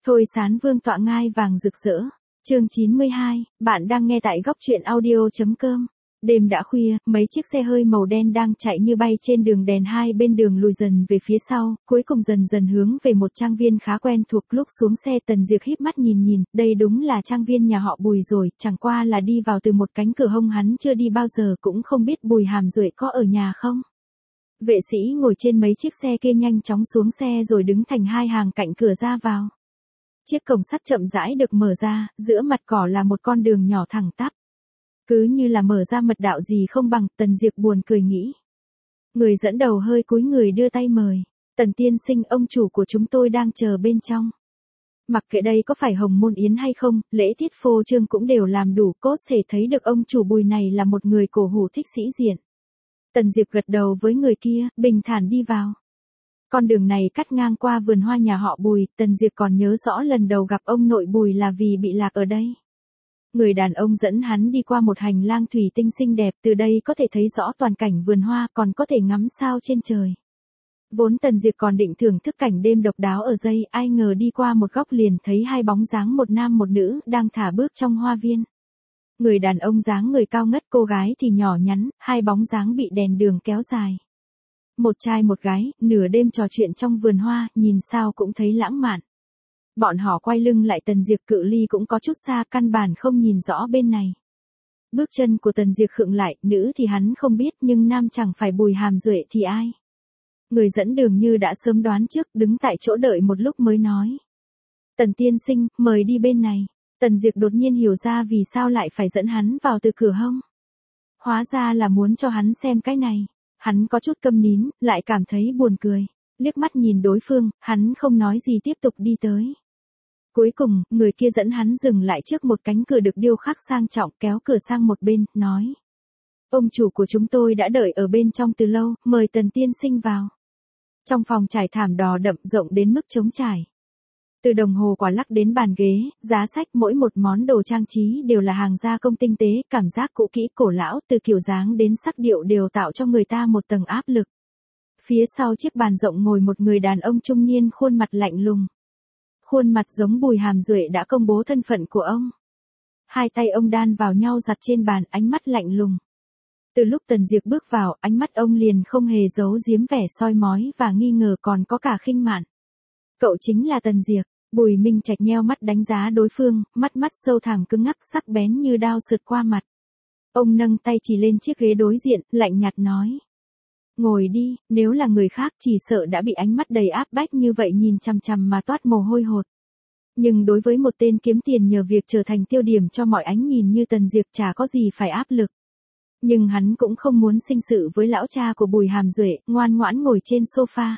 Thôi Sán Vương tọa ngai vàng rực rỡ. Chương 92, bạn đang nghe tại góc truyện audio.com. Đêm đã khuya, mấy chiếc xe hơi màu đen đang chạy như bay trên đường, đèn hai bên đường lùi dần về phía sau, cuối cùng dần dần hướng về một trang viên khá quen thuộc. Lúc xuống xe Tần Diệp híp mắt nhìn, đây đúng là trang viên nhà họ Bùi rồi, chẳng qua là đi vào từ một cánh cửa hông hắn chưa đi bao giờ, cũng không biết Bùi Hàm Duệ có ở nhà không. Vệ sĩ ngồi trên mấy chiếc xe kia nhanh chóng xuống xe rồi đứng thành hai hàng cạnh cửa ra vào. Chiếc cổng sắt chậm rãi được mở ra, giữa mặt cỏ là một con đường nhỏ thẳng tắp. Cứ như là mở ra mật đạo gì không bằng, Tần Diệp buồn cười nghĩ. Người dẫn đầu hơi cúi người đưa tay mời. Tần tiên sinh, ông chủ của chúng tôi đang chờ bên trong. Mặc kệ đây có phải hồng môn yến hay không, lễ tiết phô trương cũng đều làm đủ, có thể thấy được ông chủ Bùi này là một người cổ hủ thích sĩ diện. Tần Diệp gật đầu với người kia, bình thản đi vào. Con đường này cắt ngang qua vườn hoa nhà họ Bùi, Tần Diệp còn nhớ rõ lần đầu gặp ông nội Bùi là vì bị lạc ở đây. Người đàn ông dẫn hắn đi qua một hành lang thủy tinh xinh đẹp, từ đây có thể thấy rõ toàn cảnh vườn hoa, còn có thể ngắm sao trên trời. Vốn Tần Diệp còn định thưởng thức cảnh đêm độc đáo ở đây, ai ngờ đi qua một góc liền thấy hai bóng dáng, một nam một nữ, đang thả bước trong hoa viên. Người đàn ông dáng người cao ngất, cô gái thì nhỏ nhắn, hai bóng dáng bị đèn đường kéo dài. Một trai một gái, nửa đêm trò chuyện trong vườn hoa, nhìn sao cũng thấy lãng mạn. Bọn họ quay lưng lại Tần Diệp, cự ly cũng có chút xa, căn bản không nhìn rõ bên này. Bước chân của Tần Diệp khựng lại, nữ thì hắn không biết, nhưng nam chẳng phải Bùi Hàm Duệ thì ai. Người dẫn đường như đã sớm đoán trước, đứng tại chỗ đợi một lúc mới nói. Tần tiên sinh, mời đi bên này. Tần Diệp đột nhiên hiểu ra vì sao lại phải dẫn hắn vào từ cửa hông. Hóa ra là muốn cho hắn xem cái này. Hắn có chút câm nín, lại cảm thấy buồn cười. Liếc mắt nhìn đối phương, hắn không nói gì tiếp tục đi tới. Cuối cùng, người kia dẫn hắn dừng lại trước một cánh cửa được điêu khắc sang trọng, kéo cửa sang một bên, nói. Ông chủ của chúng tôi đã đợi ở bên trong từ lâu, mời Tần tiên sinh vào. Trong phòng trải thảm đỏ đậm rộng đến mức trống trải. Từ đồng hồ quả lắc đến bàn ghế, giá sách, mỗi một món đồ trang trí đều là hàng gia công tinh tế, cảm giác cũ kỹ cổ lão, từ kiểu dáng đến sắc điệu đều tạo cho người ta một tầng áp lực. Phía sau chiếc bàn rộng ngồi một người đàn ông trung niên, khuôn mặt lạnh lùng. Khuôn mặt giống Bùi Hàm Duệ đã công bố thân phận của ông. Hai tay ông đan vào nhau đặt trên bàn, ánh mắt lạnh lùng. Từ lúc Tần Diệp bước vào, ánh mắt ông liền không hề giấu giếm vẻ soi mói và nghi ngờ, còn có cả khinh mạn. Cậu chính là Tần Diệp. Bùi Minh Trạch nheo mắt đánh giá đối phương, mắt sâu thẳm cứng ngắc, sắc bén như đao sượt qua mặt. Ông nâng tay chỉ lên chiếc ghế đối diện, lạnh nhạt nói. Ngồi đi, nếu là người khác chỉ sợ đã bị ánh mắt đầy áp bách như vậy nhìn chằm chằm mà toát mồ hôi hột. Nhưng đối với một tên kiếm tiền nhờ việc trở thành tiêu điểm cho mọi ánh nhìn như Tần Diệp, chả có gì phải áp lực. Nhưng hắn cũng không muốn sinh sự với lão cha của Bùi Hàm Duệ, ngoan ngoãn ngồi trên sofa.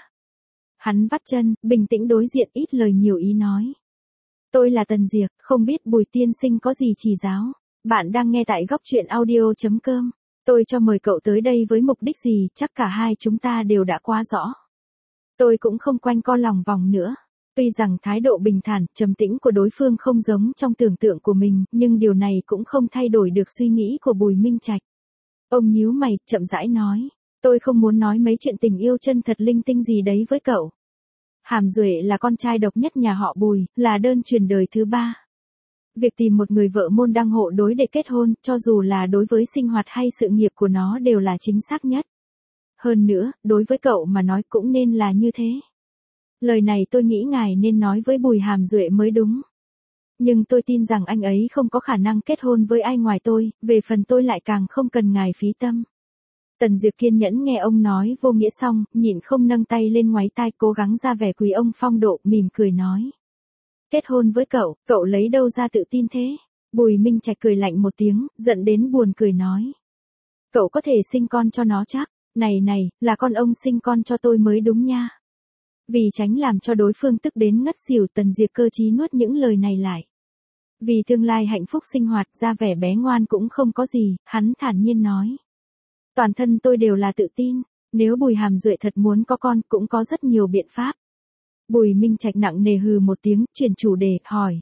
Hắn vắt chân, bình tĩnh đối diện, ít lời nhiều ý nói. Tôi là Tần Diệp, không biết Bùi tiên sinh có gì chỉ giáo. Bạn đang nghe tại góc truyện audio.com. Tôi cho mời cậu tới đây với mục đích gì, chắc cả hai chúng ta đều đã quá rõ. Tôi cũng không quanh co lòng vòng nữa. Tuy rằng thái độ bình thản, trầm tĩnh của đối phương không giống trong tưởng tượng của mình, nhưng điều này cũng không thay đổi được suy nghĩ của Bùi Minh Trạch. Ông nhíu mày, chậm rãi nói. Tôi không muốn nói mấy chuyện tình yêu chân thật linh tinh gì đấy với cậu. Hàm Duệ là con trai độc nhất nhà họ Bùi, là đơn truyền đời thứ 3. Việc tìm một người vợ môn đăng hộ đối để kết hôn, cho dù là đối với sinh hoạt hay sự nghiệp của nó đều là chính xác nhất. Hơn nữa, đối với cậu mà nói cũng nên là như thế. Lời này tôi nghĩ ngài nên nói với Bùi Hàm Duệ mới đúng. Nhưng tôi tin rằng anh ấy không có khả năng kết hôn với ai ngoài tôi, về phần tôi lại càng không cần ngài phí tâm. Tần Diệp kiên nhẫn nghe ông nói vô nghĩa xong, nhịn không nâng tay lên ngoáy tai, cố gắng ra vẻ quý ông phong độ, mỉm cười nói. Kết hôn với cậu lấy đâu ra tự tin thế? Bùi Minh Trạch cười lạnh một tiếng, giận đến buồn cười nói. Cậu có thể sinh con cho nó chắc, này, là con ông sinh con cho tôi mới đúng nha. Vì tránh làm cho đối phương tức đến ngất xỉu, Tần Diệp cơ trí nuốt những lời này lại. Vì tương lai hạnh phúc sinh hoạt, ra vẻ bé ngoan cũng không có gì, hắn thản nhiên nói. Toàn thân tôi đều là tự tin, nếu Bùi Hàm Duệ thật muốn có con cũng có rất nhiều biện pháp. Bùi Minh Trạch nặng nề hừ một tiếng, chuyển chủ đề, hỏi.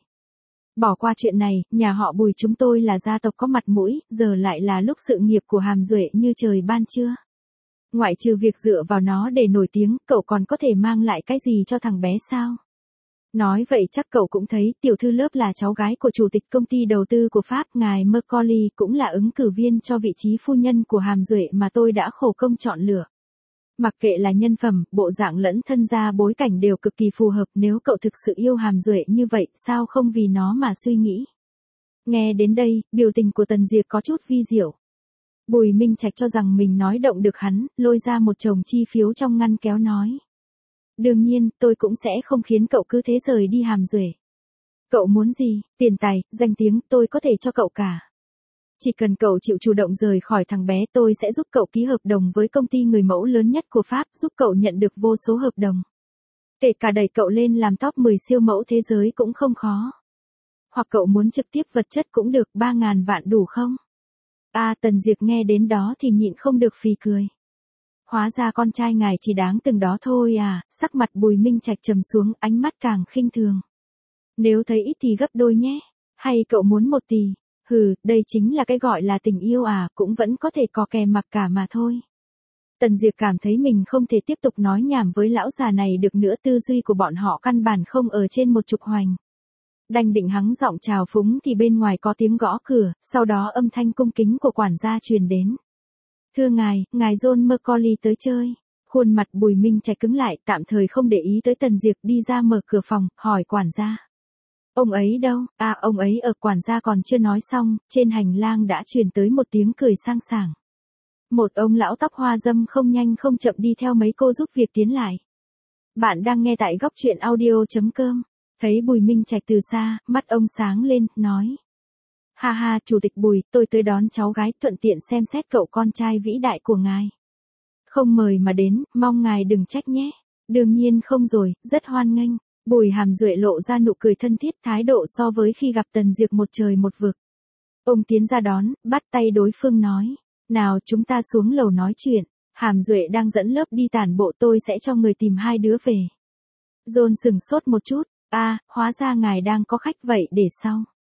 Bỏ qua chuyện này, nhà họ Bùi chúng tôi là gia tộc có mặt mũi, giờ lại là lúc sự nghiệp của Hàm Duệ như trời ban trưa. Ngoại trừ việc dựa vào nó để nổi tiếng, cậu còn có thể mang lại cái gì cho thằng bé sao? Nói vậy chắc cậu cũng thấy tiểu thư lớp là cháu gái của chủ tịch công ty đầu tư của Pháp, ngài Macaulay cũng là ứng cử viên cho vị trí phu nhân của Hàm Duệ mà tôi đã khổ công chọn lựa. Mặc kệ là nhân phẩm, bộ dạng lẫn thân gia bối cảnh đều cực kỳ phù hợp, nếu cậu thực sự yêu Hàm Duệ như vậy, sao không vì nó mà suy nghĩ. Nghe đến đây, biểu tình của Tần Diệp có chút vi diệu. Bùi Minh Trạch cho rằng mình nói động được hắn, lôi ra một chồng chi phiếu trong ngăn kéo nói. Đương nhiên, tôi cũng sẽ không khiến cậu cứ thế rời đi Hàm Duệ. Cậu muốn gì, tiền tài, danh tiếng, tôi có thể cho cậu cả. Chỉ cần cậu chịu chủ động rời khỏi thằng bé, tôi sẽ giúp cậu ký hợp đồng với công ty người mẫu lớn nhất của Pháp, giúp cậu nhận được vô số hợp đồng. Kể cả đẩy cậu lên làm top 10 siêu mẫu thế giới cũng không khó. Hoặc cậu muốn trực tiếp vật chất cũng được, 3.000 vạn đủ không? Tần Diệp nghe đến đó thì nhịn không được phì cười. Hóa ra con trai ngài chỉ đáng từng đó thôi à, sắc mặt Bùi Minh Trạch trầm xuống, ánh mắt càng khinh thường. Nếu thấy ít thì gấp đôi nhé, hay cậu muốn 1 tỷ? Đây chính là cái gọi là tình yêu à, cũng vẫn có thể có kè mặc cả mà thôi. Tần Diệp cảm thấy mình không thể tiếp tục nói nhảm với lão già này được nữa, tư duy của bọn họ căn bản không ở trên một trục hoành. Đành định hắng giọng chào phúng thì bên ngoài có tiếng gõ cửa, sau đó âm thanh cung kính của quản gia truyền đến. Thưa ngài John Macaulay tới chơi. Khuôn mặt Bùi Minh Trạch cứng lại, tạm thời không để ý tới Tần Diệp, đi ra mở cửa phòng, hỏi quản gia. Ông ấy đâu? Ông ấy ở. Quản gia còn chưa nói xong, trên hành lang đã truyền tới một tiếng cười sang sảng. Một ông lão tóc hoa râm không nhanh không chậm đi theo mấy cô giúp việc tiến lại. Bạn đang nghe tại góc truyện audio.com. Thấy Bùi Minh Trạch từ xa, mắt ông sáng lên, nói. Ha, chủ tịch Bùi, tôi tới đón cháu gái, thuận tiện xem xét cậu con trai vĩ đại của ngài. Không mời mà đến, mong ngài đừng trách nhé. Đương nhiên không rồi, rất hoan nghênh. Bùi Hàm Duệ lộ ra nụ cười thân thiết, thái độ so với khi gặp Tần Diệp một trời một vực. Ông tiến ra đón, bắt tay đối phương nói. Nào chúng ta xuống lầu nói chuyện. Hàm Duệ đang dẫn lớp đi tản bộ, tôi sẽ cho người tìm 2 đứa về. John sừng sốt một chút. Hóa ra ngài đang có khách, vậy để sau.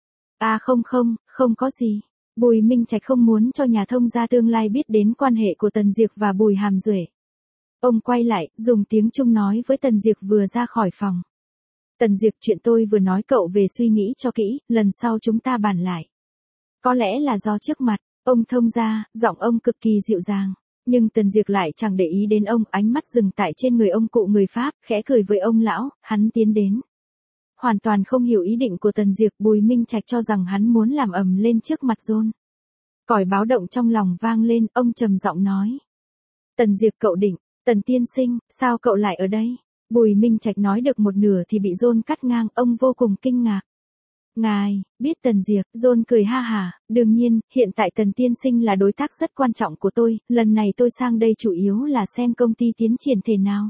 Không có gì. Bùi Minh Trạch không muốn cho nhà thông gia tương lai biết đến quan hệ của Tần Diệp và Bùi Hàm Duệ. Ông quay lại, dùng tiếng Trung nói với Tần Diệp vừa ra khỏi phòng. Tần Diệp, chuyện tôi vừa nói cậu về suy nghĩ cho kỹ, lần sau chúng ta bàn lại. Có lẽ là do trước mặt, ông thông gia, giọng ông cực kỳ dịu dàng. Nhưng Tần Diệp lại chẳng để ý đến ông, ánh mắt dừng tại trên người ông cụ người Pháp, khẽ cười với ông lão, hắn tiến đến. Hoàn toàn không hiểu ý định của Tần Diệp, Bùi Minh Trạch cho rằng hắn muốn làm ầm lên trước mặt John. Còi báo động trong lòng vang lên, ông trầm giọng nói. Tần Diệp, cậu định, Tần tiên sinh, sao cậu lại ở đây? Bùi Minh Trạch nói được một nửa thì bị John cắt ngang, ông vô cùng kinh ngạc. Ngài, biết Tần Diệp, John cười ha hả, đương nhiên, hiện tại Tần tiên sinh là đối tác rất quan trọng của tôi, lần này tôi sang đây chủ yếu là xem công ty tiến triển thế nào.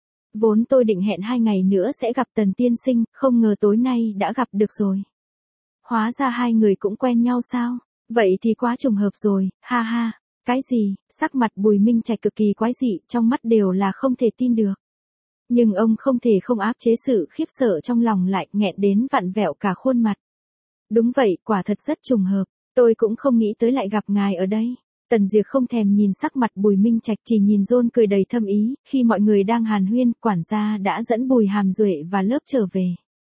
Vốn tôi định hẹn 2 ngày nữa sẽ gặp Tần tiên sinh, không ngờ tối nay đã gặp được rồi. Hóa ra 2 người cũng quen nhau sao? Vậy thì quá trùng hợp rồi, ha. Cái gì? Sắc mặt Bùi Minh Trạch cực kỳ quái dị, trong mắt đều là không thể tin được. Nhưng ông không thể không áp chế sự khiếp sợ trong lòng lại, nghẹn đến vặn vẹo cả khuôn mặt. Đúng vậy, quả thật rất trùng hợp, tôi cũng không nghĩ tới lại gặp ngài ở đây. Tần Diệp không thèm nhìn sắc mặt Bùi Minh Trạch, chỉ nhìn John cười đầy thâm ý, khi mọi người đang hàn huyên, quản gia đã dẫn Bùi Hàm Duệ và lớp trở về.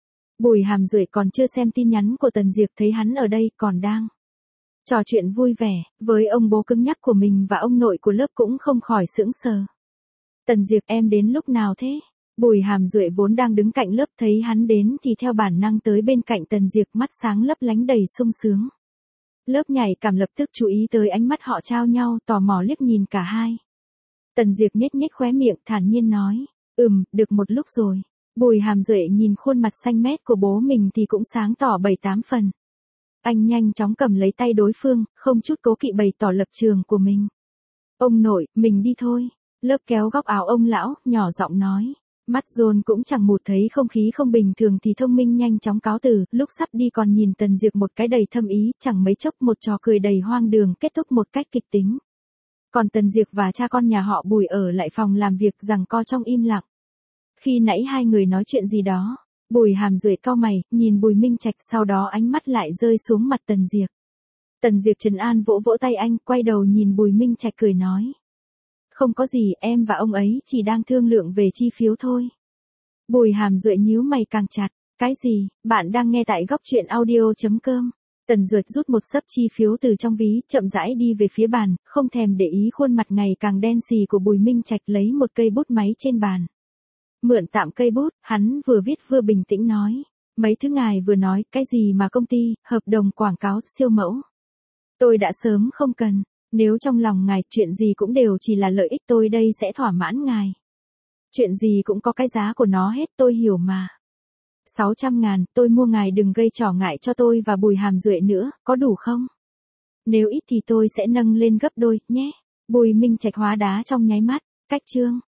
Bùi Hàm Duệ còn chưa xem tin nhắn của Tần Diệp, thấy hắn ở đây còn đang trò chuyện vui vẻ, với ông bố cứng nhắc của mình và ông nội của lớp cũng không khỏi sững sờ. Tần Diệp, em đến lúc nào thế? Bùi Hàm Duệ vốn đang đứng cạnh lớp thấy hắn đến thì theo bản năng tới bên cạnh Tần Diệp, mắt sáng lấp lánh đầy sung sướng. Lớp nhảy cảm lập tức chú ý tới ánh mắt họ trao nhau, tò mò liếc nhìn cả hai. Tần Diệp nhếch nhếch khóe miệng, thản nhiên nói, được một lúc rồi. Bùi Hàm Duệ nhìn khuôn mặt xanh mét của bố mình thì cũng sáng tỏ 7-8 phần. Anh nhanh chóng cầm lấy tay đối phương, không chút cố kỵ bày tỏ lập trường của mình. Ông nội, mình đi thôi. Lớp kéo góc áo ông lão, nhỏ giọng nói. Mắt John cũng chẳng một thấy không khí không bình thường thì thông minh nhanh chóng cáo từ, lúc sắp đi còn nhìn Tần Diệp một cái đầy thâm ý, chẳng mấy chốc một trò cười đầy hoang đường kết thúc một cách kịch tính. Còn Tần Diệp và cha con nhà họ Bùi ở lại phòng làm việc giằng co trong im lặng. Khi nãy 2 người nói chuyện gì đó, Bùi Hàm Duệ cau mày, nhìn Bùi Minh Trạch, sau đó ánh mắt lại rơi xuống mặt Tần Diệp. Tần Diệp trấn an vỗ vỗ tay anh, quay đầu nhìn Bùi Minh Trạch cười nói. Không có gì, em và ông ấy chỉ đang thương lượng về chi phiếu thôi. Bùi Hàm Duệ nhíu mày càng chặt. Cái gì? Bạn đang nghe tại góc chuyện audio.com. Tần Duệt rút một xấp chi phiếu từ trong ví, chậm rãi đi về phía bàn, không thèm để ý khuôn mặt ngày càng đen xì của Bùi Minh Trạch, lấy một cây bút máy trên bàn. Mượn tạm cây bút, hắn vừa viết vừa bình tĩnh nói. Mấy thứ ngài vừa nói, cái gì mà công ty, hợp đồng quảng cáo, siêu mẫu. Tôi đã sớm không cần, nếu trong lòng ngài chuyện gì cũng đều chỉ là lợi ích, tôi đây sẽ thỏa mãn ngài. Chuyện gì cũng có cái giá của nó hết, tôi hiểu mà. 600.000, tôi mua, ngài đừng gây trở ngại cho tôi và Bùi Hàm Duệ nữa, có đủ không? Nếu ít thì tôi sẽ nâng lên gấp đôi, nhé. Bùi Minh Trạch hóa đá trong nháy mắt. Cách chương